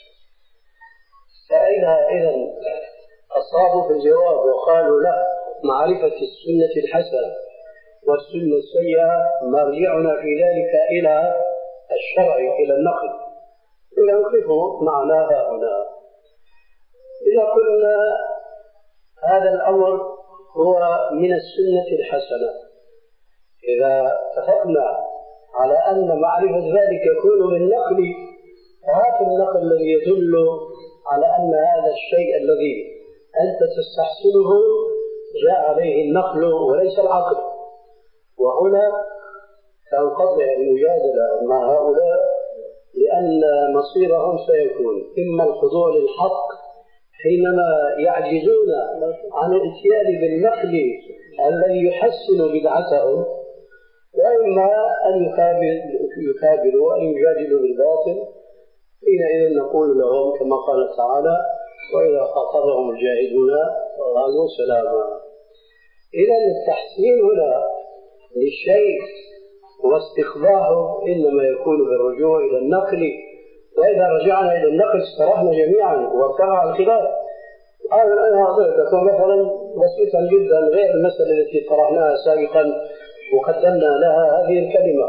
فإذا إذن أصابوا في الجواب وقالوا لا، معرفة السنة الحسنة والسنة السيئة مرجعنا في ذلك إلى الشرع إلى النقل، إذا نقف معناها هنا. إذا قلنا هذا الأمر هو من السنة الحسنة، إذا اتفقنا على أن معرفة ذلك يكون بالنقل، فهذا النقل الذي يدل على أن هذا الشيء الذي أنت تستحسنه جاء عليه النقل وليس العقل. وهنا تنقطع المجادلة مع هؤلاء، لأن مصيرهم سيكون إما الخضوع للحق حينما يعجزون عن الاتيان بالنقل الذي يحسن بدعتهم، وإما أن يكابروا وأن يجادلوا بالباطل. حينئذ نقول لهم كما قال تعالى: وإذا خاطبهم الجاهلون قالوا سلاما. إذا التحسين هنا للشيء واستقباحه إنما يكون بالرجوع إلى النقل، وإذا رجعنا إلى النقل استرحنا جميعا وارتفع الخلاف. أنا أضرب لكم مثلا بسيطا جدا غير المسألة التي طرحناها سابقا وقدمنا لها هذه الكلمة: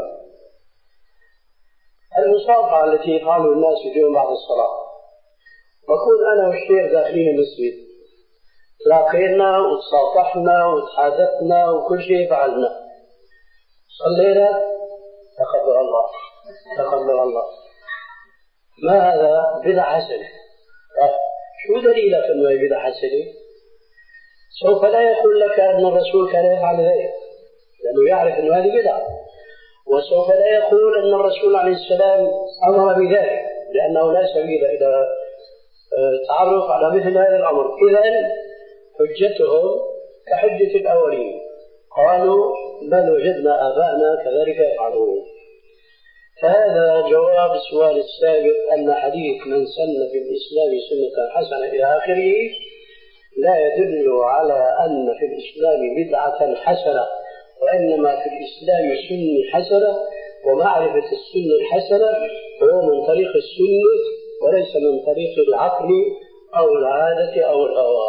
المصافحة التي يفعلها الناس يجون بعد الصلاة. بكون أنا والشيخ داخلين المسجد، تلاقينا وتصافحنا وتحادثنا وكل شيء فعلنا، صلينا، تقبل الله تقبل الله. ما هذا؟ بدعة حسنة. شو دليلك أنه هي بدعة حسنة؟ سوف لا يقول لك أن الرسول كان يفعل ذلك لأنه يعرف أن هذه بدعة، وسوف لا يقول أن الرسول عليه السلام أمر بذلك لأنه لا سبيل إلى تعرف على مثل هذا الأمر. إذن حجتهم كحجة الأولين، قالوا بل وجدنا آباءنا كذلك يفعلون. فهذا جواب السؤال السابق أن حديث من سن في الإسلام سنة حسنة إلى آخره لا يدل على أن في الإسلام بدعة حسنة، وإنما في الإسلام سنة حسنة، ومعرفة السنة الحسنة هو من طريق السنة وليس من طريق العقل أو العادة أو الهوى.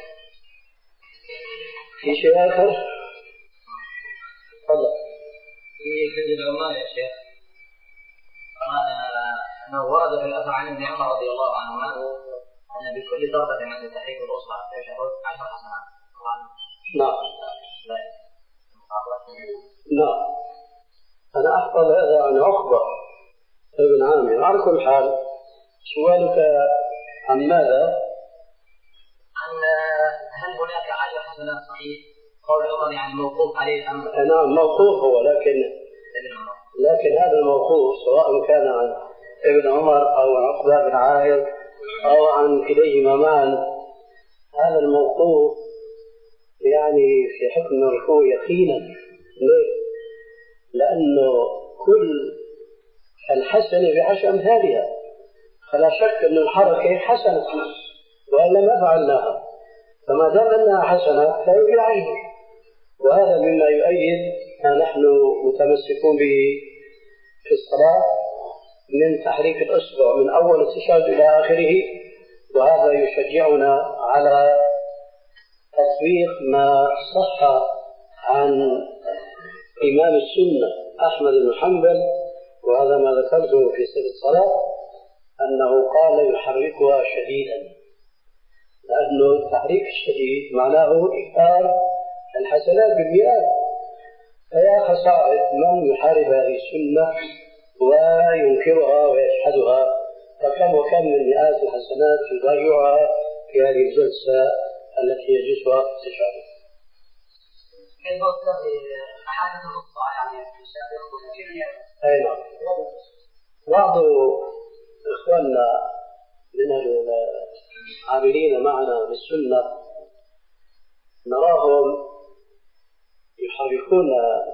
في شيء آخر؟ تفضل. في كتب العمال يا شيخ أنه ورد في الأثر عن ابن عمر رضي الله عنهما أن بكل ضربة عند تحريك الأصبع في الشهود عشر حسنات. نعم نعم. أنا أحفظ هذا عن عقبة ابن عامر. على كل حال سؤالك عن ماذا؟ عن هل هناك عشر حسنات صحيح؟ قول عمر يعني موقوف عليه الأمر. نعم موقوف هو، لكن لكن هذا الموقوف سواء كان عن ابن عمر أو عن عقبة بن عامر أو عن كليهما معا، هذا الموقوف يعني في حكم الركوع يقينا. ليه؟ لأنه كل الحسنة بعشر أمثالها، فلا شك أن الحركة حسنة وإلا ما فعلناها، فما دام أنها حسنة فهي بالعشر. وهذا مما يؤيد ما نحن متمسكون به في الصلاة من تحريك الأصبع من أول التشهد إلى آخره، وهذا يشجعنا على تطبيق ما صح عن إمام السنة أحمد بن حنبل، وهذا ما ذكرته في سر الصلاة، أنه قال يحركها شديدا، لأنه التحريك الشديد معناه إكثار الحسنات بالمئات. فيا خسارة من يحارب هذه السنة وينكرها ويجحدها، فكم وكم من مئات الحسنات يضيعها في هذه الجلسة التي يجلسها في التشهد. كيف أصدق أحاديث الأخرى يعني أي نعم. بعض إخواننا من العاملين معنا بالسنة نراهم يحركون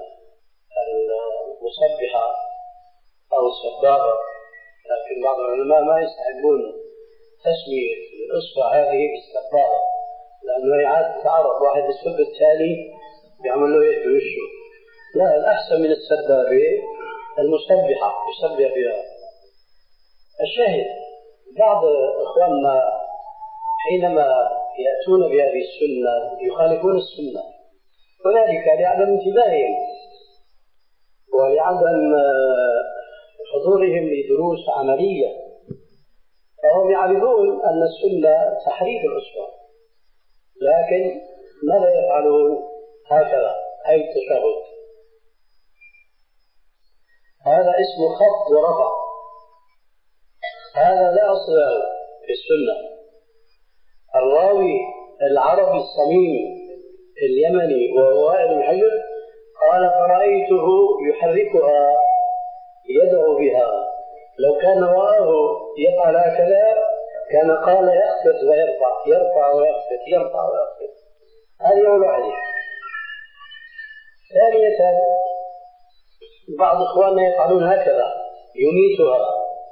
المسبحة أو السبابة، لكن بعض العلماء ما يستحبون تسمية الإصبع هذه بالسبابة، لأنه يعاد تعرف واحد السب التالي يعمل له يد وشه. لا، الأحسن من السبابة المسبحة يسبح بها. الشاهد بعض إخواننا حينما يأتون بهذه السنة يخالفون السنة، وذلك لعدم انتباههم ولعدم حضورهم لدروس عملية، فهم يعرفون أن السنة تحريف الأصبع، لكن ماذا يفعلون؟ هكذا أي التشهد، هذا اسمه خفض ورفع، هذا لا أصل له في السنة. الراوي العربي الصميم اليمني وهو وائل بن حجر قال فرأيته يحركها يدعو بها، لو كان رآه يفعل هكذا كان قال يخفض ويرفع يرفع ويخفض يرفع ويخفض. هذه أول واحدة. ثانية بعض إخواننا يفعلون هكذا يميتها،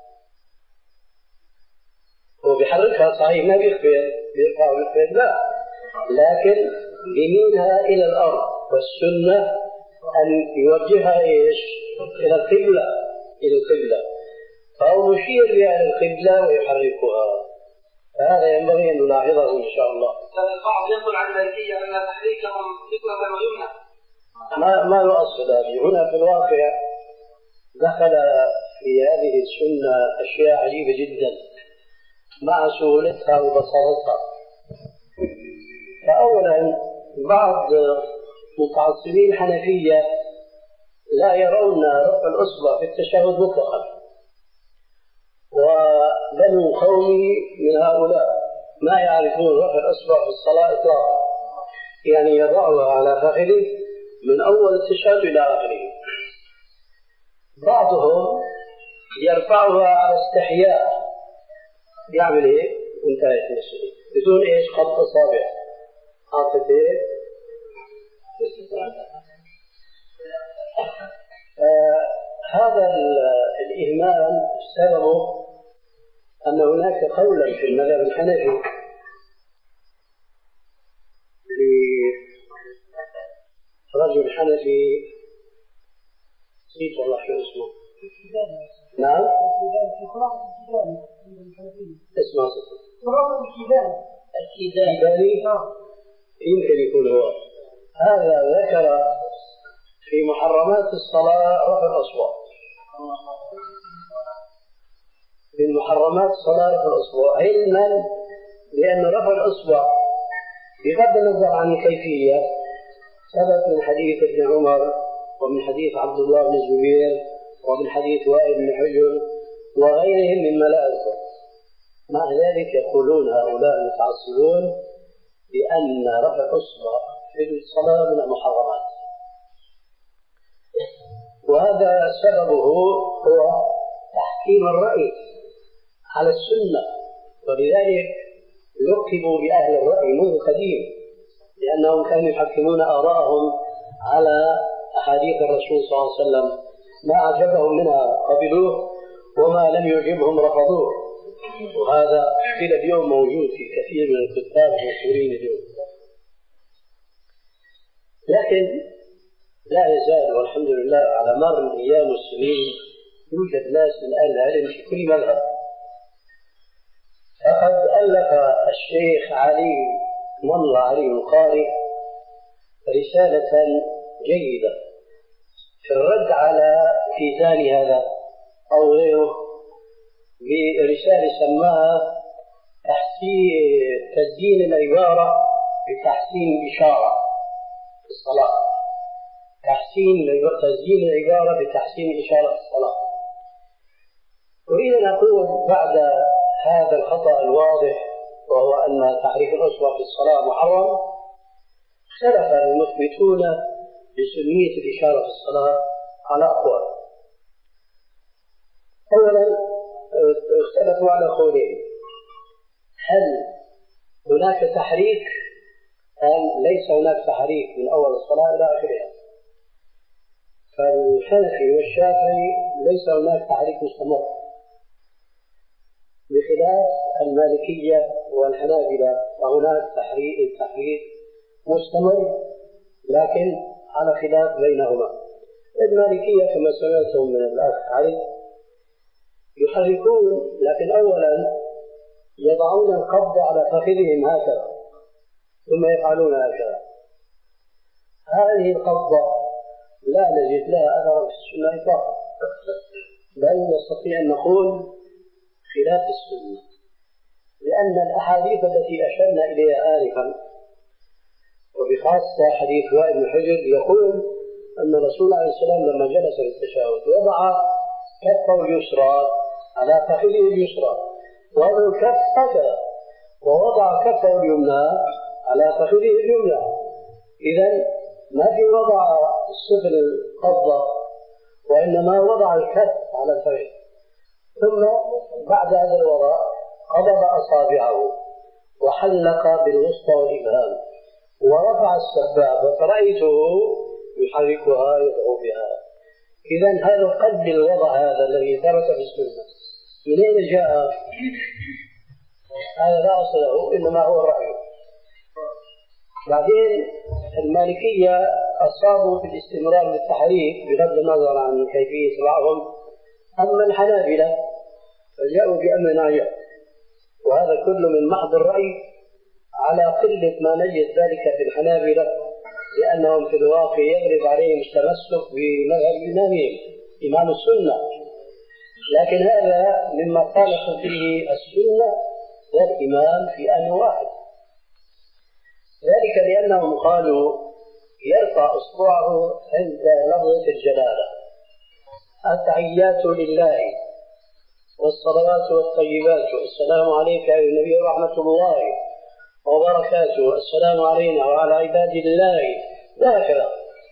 هو بيحركها صحيح ما بيخفض بيرفع ويخفض لا، لكن يميلها إلى الأرض، والسنة أن يوجهها إيش؟ إلى القبلة إلى القبلة، فهو يشير بها إلى القبلة ويحركها. فهذا ينبغي أن نلاحظه إن شاء الله. البعض يقول عن المالكية أن تحريكهم فكرة ويمنع. ما ما يؤصل هذه. هنا في الواقع دخل في هذه السنة أشياء عجيبة جدا مع سهولتها وبساطتها. فأولا بعض متعصبين الحنفية لا يرون رفع الأصبع في التشهد مطلقا، وبنو قومي من هؤلاء ما يعرفون رفع الأصبع في الصلاة إطلاقا، يعني يضعها على فخذه من أول التشهد إلى آخره. بعضهم يرفعها على استحياء، يعمل إيه؟ انتهت المسألة بدون إيش؟ خط أصابع حاطط إيه؟ آه هذا الإهمال سببه أن هناك قولا في المذهب الحنفي لرجل حنفي نسيت والله شو اسمه. نعم اسمه الكيداني، يمكن يكون هو. هذا ذكر في محرمات الصلاة رفع الأصوات، من محرمات الصلاة رفع الأصوات، علما لأن رفع الأصبع بغض النظر عن الكيفية ثبت من حديث ابن عمر ومن حديث عبد الله بن الزبير ومن حديث وائل بن حجر وغيرهم مما لا أذكر. مع ذلك يقولون هؤلاء المتعصبون بأن رفع الأصبع في الصلاة من المحرمات، وهذا سببه هو تحكيم الرأي على السنة، ولذلك لقبوا بأهل الرأي منذ قديم، لأنهم كانوا يحكمون آراءهم على أحاديث الرسول صلى الله عليه وسلم، ما أعجبهم منها قبلوه وما لم يعجبهم رفضوه، وهذا إلى اليوم موجود في كثير من الكتاب المشهورين اليوم. لكن لا يزال والحمد لله على مر الأيام والسنين يوجد ناس من أهل العلم في كل مذهب. فقد ألف الشيخ علي ملا علي القاري رسالة جيدة في الرد على كيداني هذا أو غيره، برسالة سماها تحسين تزيين العبارة بتحسين الإشارة في الصلاة، تحسين تزيين العبارة بتحسين إشارة في الصلاة. أريد أن أقول بعد هذا الخطأ الواضح وهو أن تحريك الأصبع في الصلاة محرم، اختلف المثبتون بسنية الإشارة في الصلاة على أقوال. أولا اختلفوا على قولين: هل هناك تحريك أم ليس هناك تحريك من أول الصلاة إلى آخرها؟ فالحنفي والشافعي ليس هناك تحريك مستمر، بخلاف المالكية والحنابلة فهناك تحريك تحريك مستمر لكن على خلاف بينهما. المالكية كما سمعتم من الأخ علي يحركون، لكن أولا يضعون القبض على فخذهم هكذا ثم يفعلون هكذا. هذه القبضة لا نجد لها أثرا في السنة إطلاقا، بل نستطيع أن نقول خلاف السنة، لأن الأحاديث التي أشرنا إليها آنفا وبخاصة حديث وائل بن حجر يقول أن الرسول عليه السلام لما جلس للتشهد وضع كفه اليسرى على فخذه اليسرى وهذا الكف هكذا، ووضع كفه اليمنى على فخذه اليمنى. إذن ما في وضع السفل القبضة، وإنما وضع الكف على الفخذ، ثم بعد هذا الوضع قبض أصابعه وحلق بالوسطى والإبهام ورفع السبابة فرأيته يحركها يدعو بها. إذن هذا قد الوضع هذا الذي ثبت في السنة من أين جاء؟ هذا لا أصل له، إنما هو الرأي. بعدين المالكية أصابوا في الاستمرار بالتحريك بغض النظر عن كيفية بعضهم، أما الحنابلة فجاءوا بأمر عجب، وهذا كله من محض الرأي على قلة ما نجد ذلك في الحنابلة، لأنهم في الواقع يغلب عليهم التمسك بمذهب إمامهم إمام السنة، لكن هذا مما خالف فيه السنة والإمام في آن واحد. ذلك لأنهم قالوا يرفع إصبعه عند لفظة الجلالة: التحيات لله والصلوات والطيبات والسلام عليك أيها النبي ورحمة الله وبركاته، السلام علينا وعلى عباد الله، وهكذا.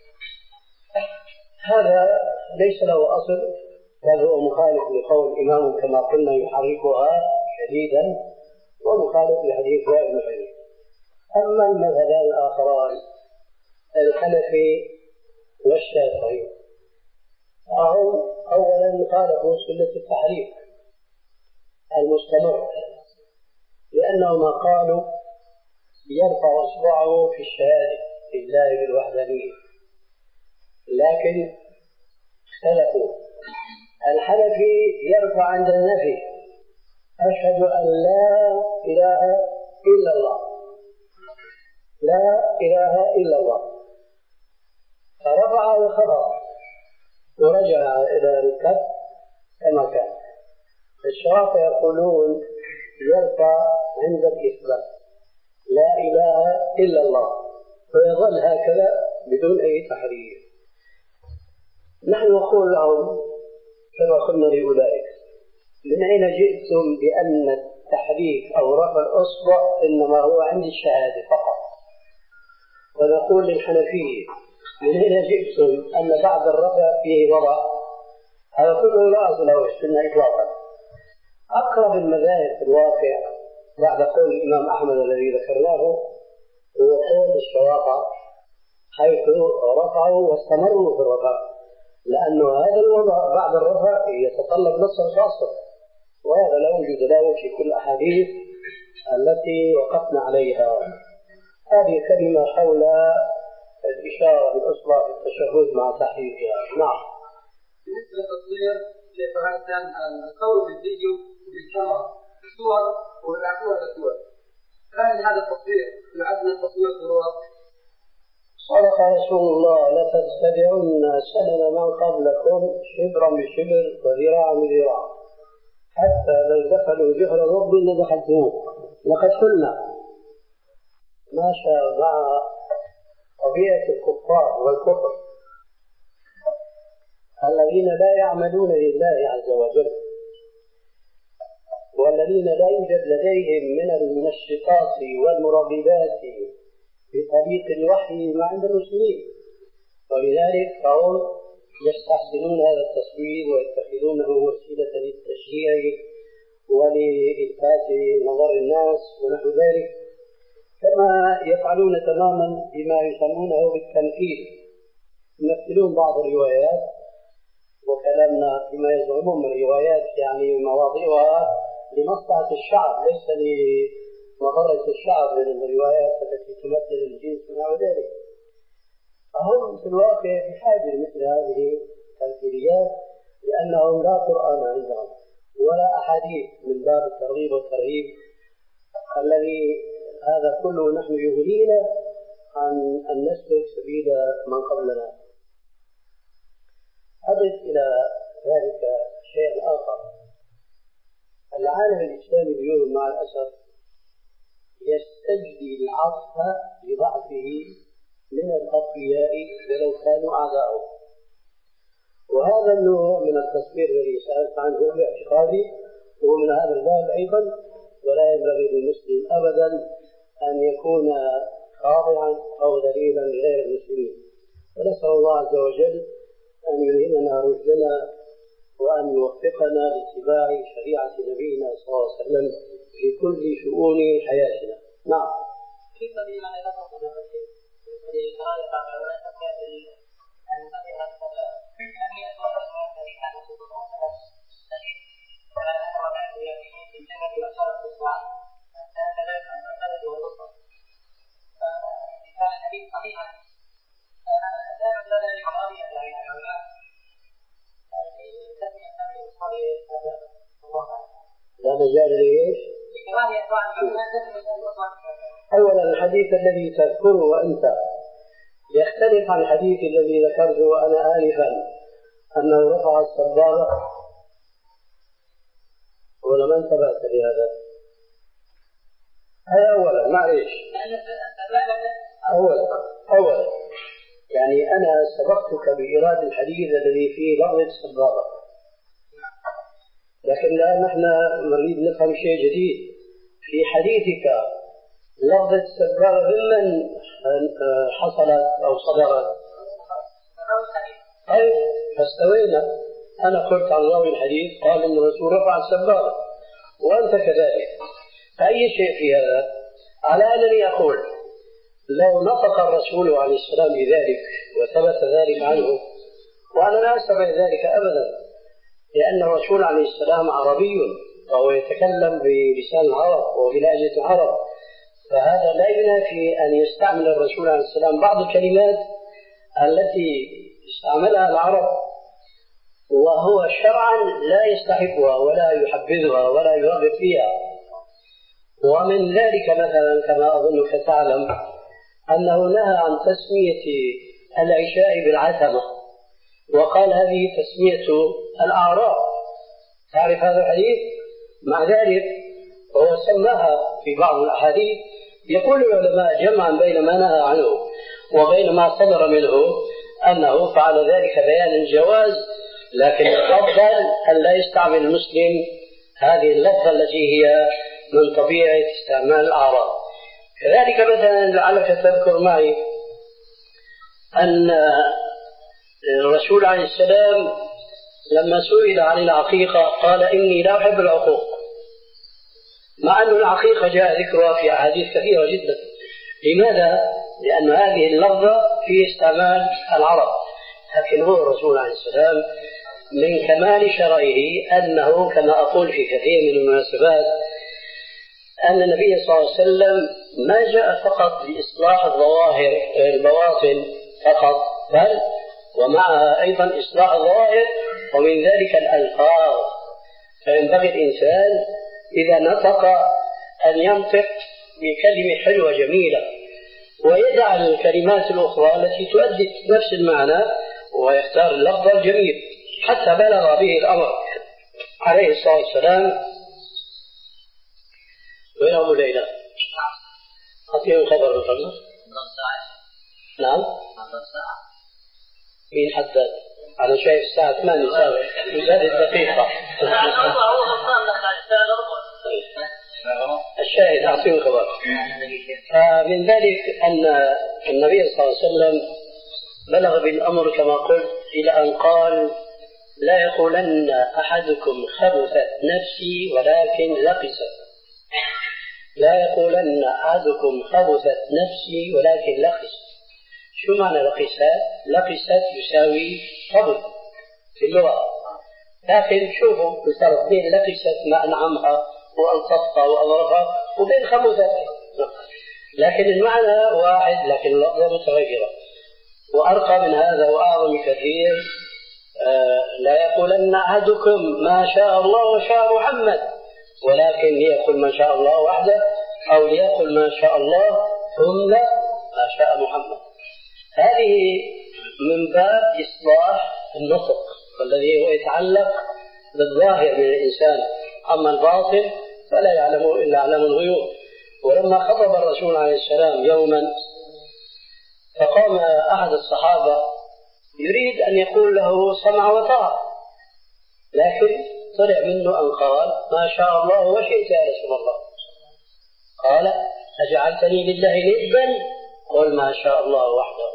هذا ليس له أصل، بل هو مخالف لقول الإمام كما قلنا يحركها شديدا، ومخالف لحديث وائل بن حجر. أما المذهبان الآخران الحنفي والشافعي فهم أولا خالفوا سنة التحريك المستمر، لأنهما قالوا يرفع إصبعه في الشهادة لله بالوحدانية، لكن اختلفوا. الحنفي يرفع عند النفي: أشهد أن لا إله إلا الله، لا إله إلا الله، فرفع وخفض ورجع إلى الكف كما كان. الشافعية يقولون يرفع عند الإثبات: لا إله إلا الله، ويظل هكذا بدون أي تحريف. نحن نقول لهم كما قلنا لأولئك: من أين جئتم بأن التحريك أو رفع الأصبع إنما هو عند الشهادة فقط؟ ونقول للحنفية: من أين جئتم أن بعد الرفع فيه وضع؟ هذا كله لا أصل له السنة إطلاقا. أقرب المذاهب في الواقع بعد قول الإمام أحمد الذي ذكرناه هو قول الشوافع، حيث رفعوا واستمروا في الرفع، لأن هذا الوضع بعد الرفع يتطلب نصا خاصا، وهذا لا وجود له في كل الأحاديث التي وقفنا عليها. هذه كلمة حول الإشارة بالأصبع في التشهد مع تحريكها. نعم. بالنسبة للتصوير كيف كان الصور بالفيديو بالكاميرا الصور والأعطوها الصور، هل هذا التصوير يعد من تصوير صورة؟ صدق رسول الله: لتتبعن سنن من قبلكم شبرا بشبر وذراعا بذراع حتى لو دخلوا جحر رب لدخلتموه. لقد قلنا ما شاء مع طبيعة الكفار والكفر الذين لا يعملون لله عز وجل، والذين لا يوجد لديهم من المنشطات والمرغبات في طريق الوحي ما عند المسلمين، ولذلك فهم يستحسنون هذا التصوير ويتخذونه وسيلة للتشجيع ولإلفات نظر الناس ونحو ذلك، كما يفعلون تماما بما يسمونه بالتمثيل، يمثلون بعض الروايات، وكلامنا فيما يزعمون من روايات يعني مواضيعها لمصلحة الشعب ليس لمضرة الشعب من الروايات التي تمثل الجنس ونحو ذلك. فهم في الواقع بحاجة لمثل هذه التمثيليات، لأنهم لا قرآن عندهم ولا أحاديث من باب الترغيب والترهيب الذي هذا كله نحن يغنينا عن أن نسلك سبيل من قبلنا. أضف إلى ذلك شيء آخر، العالم الإسلامي اليوم مع الأسف يستجدي العطف لضعفه من الأقوياء ولو كانوا أعداءه، وهذا النوع من التصوير الذي سألت عنه باعتقادي هو من هذا الباب أيضا، ولا ينبغي للمسلم أبدا أن يكون خاضعا أو دليلا لغير المسلمين. ونسأل الله عز وجل أن يلهمنا رشدنا وأن يوفقنا لاتباع شريعة نبينا صلى الله عليه وسلم في كل شؤون حياتنا. نعم. في سبيل ما يتصل بالقراءة على أساس أن تبين أهمية وحسن الذي كان صلى الله عليه وسلم الذي ولا أمر به في الجنة وشرف الإسلام هذا لا يعتمد والبصر. فكان الحديث صحيحا لا مجال لمعاوية بين العلماء لتسمية النبي الصالح الله عنه. لا مجال لإيش؟ لكراهية بعض العلماء تسمية النبي الصالح. أولا الحديث الذي تذكره أنت يختلف عن الحديث الذي ذكرته أنا آنفا أنه رفع السبابة، ولا ما انتبهت لهذا؟ هذا أولا. معليش أولا أولا يعني أنا سبقتك بإيراد الحديث الذي فيه لفظ السبابة، لكن الآن نحن نريد نفهم شيء جديد في حديثك. لفظ السبابة ممن حصلت أو صدرت؟ طيب فاستوينا. أنا قلت عن راوي الحديث قال إن الرسول رفع السبابة وأنت كذلك، فأي شيء في هذا؟ على أنني أقول لو نطق الرسول عليه السلام بذلك وثبت ذلك عنه، وأنا لا أستبعد ذلك أبدا، لأن الرسول عليه السلام عربي وهو يتكلم بلسان العرب وبلهجة العرب، فهذا لا ينافي أن يستعمل الرسول عليه السلام بعض الكلمات التي استعملها العرب وهو شرعا لا يستحبها ولا يحبذها ولا يرغب فيها. ومن ذلك مثلا كما أظنك تعلم أنه نهى عن تسمية العشاء بالعتمة، وقال هذه تسمية الأعراب. تعرف هذا الحديث؟ مع ذلك هو سماها في بعض الأحاديث. يقول العلماء جمعا بين ما نهى عنه وبين ما صدر منه أنه فعل ذلك بيان الجواز، لكن الأفضل أن لا يستعمل المسلم هذه اللفظة التي هي من طبيعة استعمال الأعراب. كذلك مثلا لعلك تذكر معي أن الرسول عليه السلام لما سئل عن العقيقة قال إني لا أحب العقوق، مع أن العقيقة جاء ذكرها في أحاديث كثيرة جدا. لماذا؟ لأن هذه اللفظة في استعمال العرب، لكن هو الرسول عليه السلام من كمال شرعه أنه كما أقول في كثير من المناسبات أن النبي صلى الله عليه وسلم ما جاء فقط لإصلاح الظواهر البواطن فقط، بل ومعها أيضا إصلاح الظواهر ومن ذلك الألفاظ. فينبغي الإنسان إذا نطق أن ينطق بكلمة حلوة جميلة ويدع الكلمات الأخرى التي تؤدي نفس المعنى ويختار اللفظ الجميل، حتى بلغ به الأمر عليه الصلاة والسلام. وين أبو ليلى؟ أعطيهم خبر الخمس. نعم. مين حدد؟ أنا شايف الساعة ثمانية ساعة زادت دقيقة. الشاهد أعطيه خبر. فمن ذلك أن النبي صلى الله عليه وسلم بلغ بالأمر كما قلت إلى أن قال لا يقولن أحدكم خبثت نفسي ولكن لقست. لا يقولن أحدكم خبثت نفسي ولكن لقست. شو معنى لقست؟ لقست يساوي خبث في اللغة، لكن شوفوا الفرق بين لقست ما أنعمها وأنصفها وأضربها وبين خبثت، لكن المعنى واحد لكن اللفظة متغيرة. وأرقى من هذا وأعظم كثير، آه لا يقولن أحدكم ما شاء الله وشاء محمد ولكن ليقل ما شاء الله وحده، أو ليقل ما شاء الله ثم ما شاء محمد. هذه من باب إصلاح النطق والذي هو يتعلق بالظاهر من الإنسان، أما الباطن فلا يعلمه إلا علم الغيوب. ولما خطب الرسول عليه السلام يوما فقام أحد الصحابة يريد أن يقول له سمع وطاعة، لكن طلع منه أن قال ما شاء الله وشئت يا رسول الله. قال أجعلتني لله ندا؟ قل ما شاء الله وحده.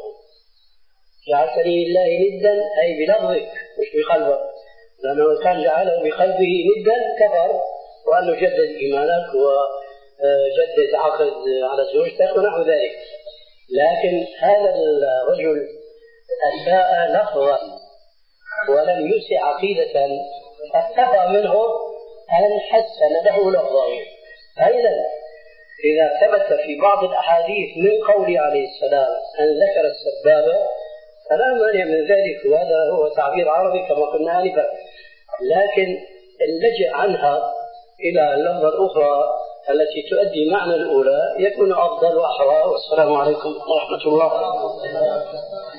جعلتني لله ندا أي بلفظك مش بقلبك، لأنه كان جعله بقلبه ندا كفر، وأنه جدد إيمانك وجدد عقد على زوجتك ونحو ذلك. لكن هذا الرجل أساء لفظا ولم يسع عقيدة، فاكتفى منه أن حسن له لفظه. فإذا إذا ثبت في بعض الأحاديث من قوله عليه السلام أن ذكر السبابة فلا مانع من ذلك، وهذا هو تعبير عربي كما قلنا آنفا، لكن اللجأ عنها إلى اللفظة الأخرى التي تؤدي معنى الأولى يكون أفضل وأحرى. والسلام عليكم ورحمة الله.